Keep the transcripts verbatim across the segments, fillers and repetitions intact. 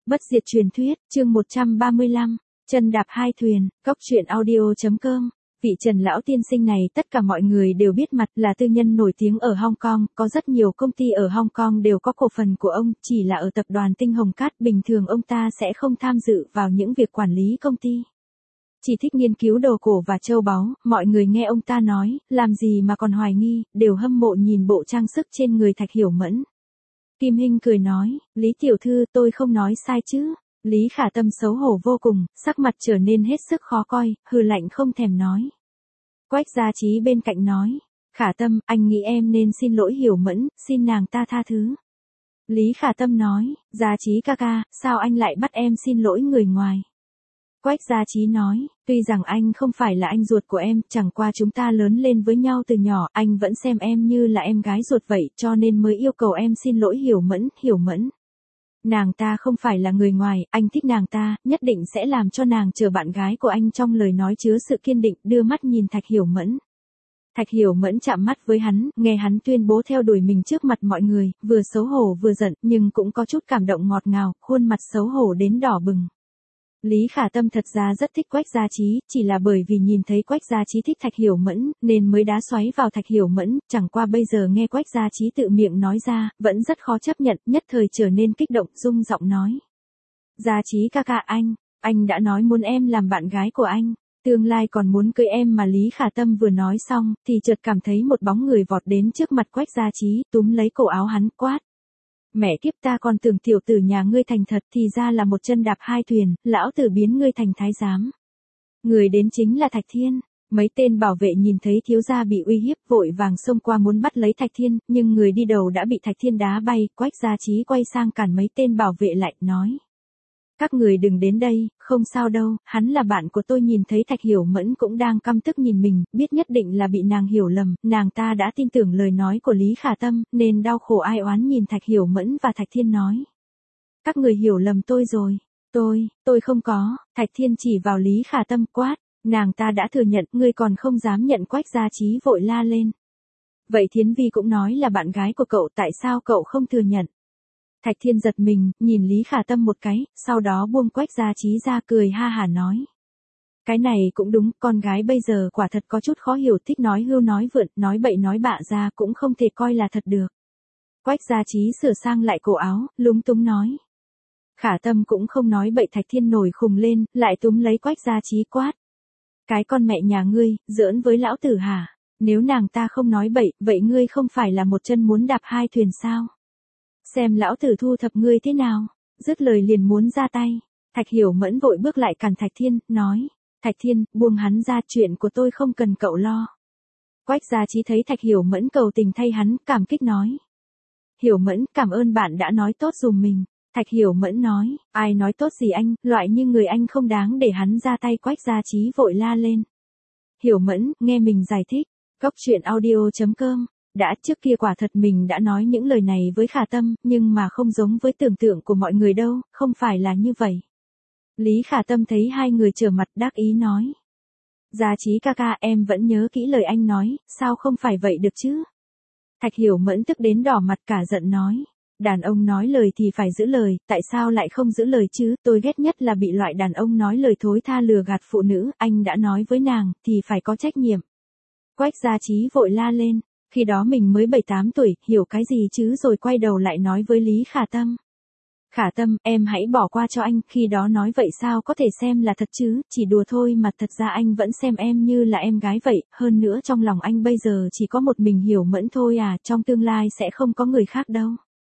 Bất diệt truyền thuyết, chương một trăm ba mươi lăm, chân đạp hai thuyền, cốc truyện audio.com. Vị Trần lão tiên sinh này tất cả mọi người đều biết mặt, là tư nhân nổi tiếng ở Hong Kong, có rất nhiều công ty ở Hong Kong đều có cổ phần của ông, chỉ là ở tập đoàn Tinh Hồng Cát bình thường ông ta sẽ không tham dự vào những việc quản lý công ty. Chỉ thích nghiên cứu đồ cổ và châu báu, mọi người nghe ông ta nói, làm gì mà còn hoài nghi, đều hâm mộ nhìn bộ trang sức trên người Thạch Hiểu Mẫn. Kim Hinh cười nói, Lý tiểu thư tôi không nói sai chứ. Lý Khả Tâm xấu hổ vô cùng, sắc mặt trở nên hết sức khó coi, hừ lạnh không thèm nói. Quách Gia Trí bên cạnh nói, Khả Tâm, anh nghĩ em nên xin lỗi Hiểu Mẫn, xin nàng ta tha thứ. Lý Khả Tâm nói, Gia Trí ca ca, sao anh lại bắt em xin lỗi người ngoài? Quách Gia Trí nói, tuy rằng anh không phải là anh ruột của em, chẳng qua chúng ta lớn lên với nhau từ nhỏ, anh vẫn xem em như là em gái ruột vậy, cho nên mới yêu cầu em xin lỗi Hiểu Mẫn, Hiểu Mẫn. Nàng ta không phải là người ngoài, anh thích nàng ta, nhất định sẽ làm cho nàng trở bạn gái của anh. Trong lời nói chứa sự kiên định, đưa mắt nhìn Thạch Hiểu Mẫn. Thạch Hiểu Mẫn chạm mắt với hắn, nghe hắn tuyên bố theo đuổi mình trước mặt mọi người, vừa xấu hổ vừa giận, nhưng cũng có chút cảm động ngọt ngào, khuôn mặt xấu hổ đến đỏ bừng. Lý Khả Tâm thật ra rất thích Quách Gia Trí, chỉ là bởi vì nhìn thấy Quách Gia Trí thích Thạch Hiểu Mẫn, nên mới đá xoáy vào Thạch Hiểu Mẫn, chẳng qua bây giờ nghe Quách Gia Trí tự miệng nói ra, vẫn rất khó chấp nhận, nhất thời trở nên kích động, rung giọng nói. Gia Trí ca ca anh, anh đã nói muốn em làm bạn gái của anh, tương lai còn muốn cưới em mà. Lý Khả Tâm vừa nói xong, thì chợt cảm thấy một bóng người vọt đến trước mặt Quách Gia Trí, túm lấy cổ áo hắn, quát. Mẹ kiếp, ta còn tưởng tiểu tử nhà ngươi thành thật, thì ra là một chân đạp hai thuyền, lão tử biến ngươi thành thái giám. Người đến chính là Thạch Thiên. Mấy tên bảo vệ nhìn thấy thiếu gia bị uy hiếp, vội vàng xông qua muốn bắt lấy Thạch Thiên, nhưng người đi đầu đã bị Thạch Thiên đá bay. Quách Gia Trí quay sang cản mấy tên bảo vệ lại, nói. Các người đừng đến đây, không sao đâu, hắn là bạn của tôi. Nhìn thấy Thạch Hiểu Mẫn cũng đang căm tức nhìn mình, biết nhất định là bị nàng hiểu lầm, nàng ta đã tin tưởng lời nói của Lý Khả Tâm, nên đau khổ ai oán nhìn Thạch Hiểu Mẫn và Thạch Thiên nói. Các người hiểu lầm tôi rồi, tôi, tôi không có. Thạch Thiên chỉ vào Lý Khả Tâm quát, nàng ta đã thừa nhận, ngươi còn không dám nhận. Quách Gia Trí vội la lên. Vậy Thiến Vi cũng nói là bạn gái của cậu, tại sao cậu không thừa nhận? Thạch Thiên giật mình, nhìn Lý Khả Tâm một cái, sau đó buông Quách Gia Trí ra, cười ha hả nói. Cái này cũng đúng, con gái bây giờ quả thật có chút khó hiểu, thích nói hưu nói vượn, nói bậy nói bạ ra cũng không thể coi là thật được. Quách Gia Trí sửa sang lại cổ áo, lúng túng nói. Khả Tâm cũng không nói bậy. Thạch Thiên nổi khùng lên, lại túm lấy Quách Gia Trí quát. Cái con mẹ nhà ngươi, giỡn với lão tử hả? Nếu nàng ta không nói bậy, vậy ngươi không phải là một chân muốn đạp hai thuyền sao? Xem lão tử thu thập ngươi thế nào. Dứt lời liền muốn ra tay. Thạch Hiểu Mẫn vội bước lại cản Thạch Thiên, nói. Thạch Thiên, buông hắn ra, chuyện của tôi không cần cậu lo. Quách Gia Trí thấy Thạch Hiểu Mẫn cầu tình thay hắn, cảm kích nói. Hiểu Mẫn, cảm ơn bạn đã nói tốt dùm mình. Thạch Hiểu Mẫn nói, ai nói tốt gì anh, loại như người anh không đáng để hắn ra tay. Quách Gia Trí vội la lên. Hiểu Mẫn, nghe mình giải thích. Cốc truyện audio.com. Đã trước kia quả thật mình đã nói những lời này với Khả Tâm, nhưng mà không giống với tưởng tượng của mọi người đâu, không phải là như vậy. Lý Khả Tâm thấy hai người trở mặt, đắc ý nói. Gia Trí ca ca, em vẫn nhớ kỹ lời anh nói, sao không phải vậy được chứ? Thạch Hiểu Mẫn tức đến đỏ mặt, cả giận nói. Đàn ông nói lời thì phải giữ lời, tại sao lại không giữ lời chứ? Tôi ghét nhất là bị loại đàn ông nói lời thối tha lừa gạt phụ nữ, anh đã nói với nàng, thì phải có trách nhiệm. Quách Gia Trí vội la lên. Khi đó mình mới bảy tám tuổi, hiểu cái gì chứ, rồi quay đầu lại nói với Lý Khả Tâm. Khả Tâm, em hãy bỏ qua cho anh, khi đó nói vậy sao có thể xem là thật chứ, chỉ đùa thôi mà, thật ra anh vẫn xem em như là em gái vậy, hơn nữa trong lòng anh bây giờ chỉ có một mình Hiểu Mẫn thôi à, trong tương lai sẽ không có người khác đâu.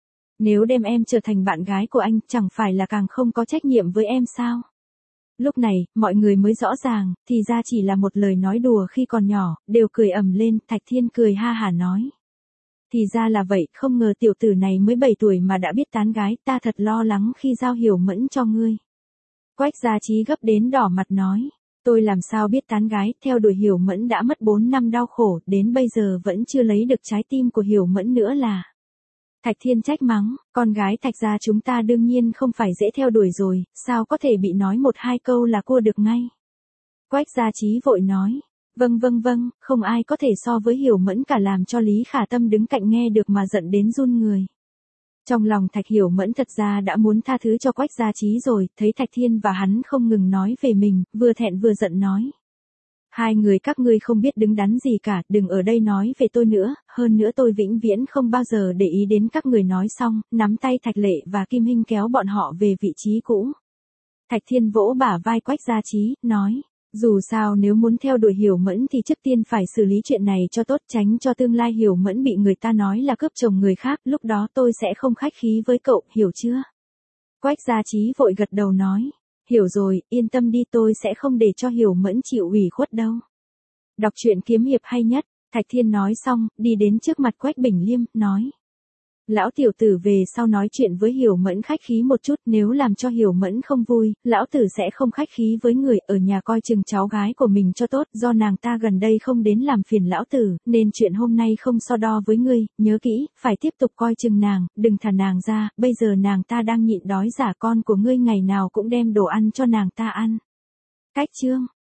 Nếu đem em trở thành bạn gái của anh, chẳng phải là càng không có trách nhiệm với em sao? Lúc này, mọi người mới rõ ràng, thì ra chỉ là một lời nói đùa khi còn nhỏ, đều cười ầm lên. Thạch Thiên cười ha hả nói. Thì ra là vậy, không ngờ tiểu tử này mới bảy tuổi mà đã biết tán gái, ta thật lo lắng khi giao Hiểu Mẫn cho ngươi. Quách Gia Trí gấp đến đỏ mặt nói. Tôi làm sao biết tán gái, theo đuổi Hiểu Mẫn đã mất bốn năm đau khổ, đến bây giờ vẫn chưa lấy được trái tim của Hiểu Mẫn nữa là. Thạch Thiên trách mắng, con gái Thạch gia chúng ta đương nhiên không phải dễ theo đuổi rồi, sao có thể bị nói một hai câu là cua được ngay. Quách Gia Trí vội nói, vâng vâng vâng, không ai có thể so với Hiểu Mẫn cả, làm cho Lý Khả Tâm đứng cạnh nghe được mà giận đến run người. Trong lòng Thạch Hiểu Mẫn thật ra đã muốn tha thứ cho Quách Gia Trí rồi, thấy Thạch Thiên và hắn không ngừng nói về mình, vừa thẹn vừa giận nói. Hai người các ngươi không biết đứng đắn gì cả, đừng ở đây nói về tôi nữa, hơn nữa tôi vĩnh viễn không bao giờ để ý đến các người. Nói xong, nắm tay Thạch Lệ và Kim Hinh kéo bọn họ về vị trí cũ. Thạch Thiên vỗ bả vai Quách Gia Trí, nói. Dù sao nếu muốn theo đuổi Hiểu Mẫn thì trước tiên phải xử lý chuyện này cho tốt, tránh cho tương lai Hiểu Mẫn bị người ta nói là cướp chồng người khác, lúc đó tôi sẽ không khách khí với cậu, hiểu chưa? Quách Gia Trí vội gật đầu nói. Hiểu rồi, yên tâm đi, tôi sẽ không để cho Hiểu Mẫn chịu ủy khuất đâu. Đọc truyện kiếm hiệp hay nhất, Thạch Thiên nói xong, đi đến trước mặt Quách Bình Liêm, nói. Lão tiểu tử về sau nói chuyện với Hiểu Mẫn khách khí một chút, nếu làm cho Hiểu Mẫn không vui, lão tử sẽ không khách khí với người, ở nhà coi chừng cháu gái của mình cho tốt, do nàng ta gần đây không đến làm phiền lão tử, nên chuyện hôm nay không so đo với ngươi, nhớ kỹ, phải tiếp tục coi chừng nàng, đừng thả nàng ra, bây giờ nàng ta đang nhịn đói, giả con của ngươi ngày nào cũng đem đồ ăn cho nàng ta ăn. Cách chương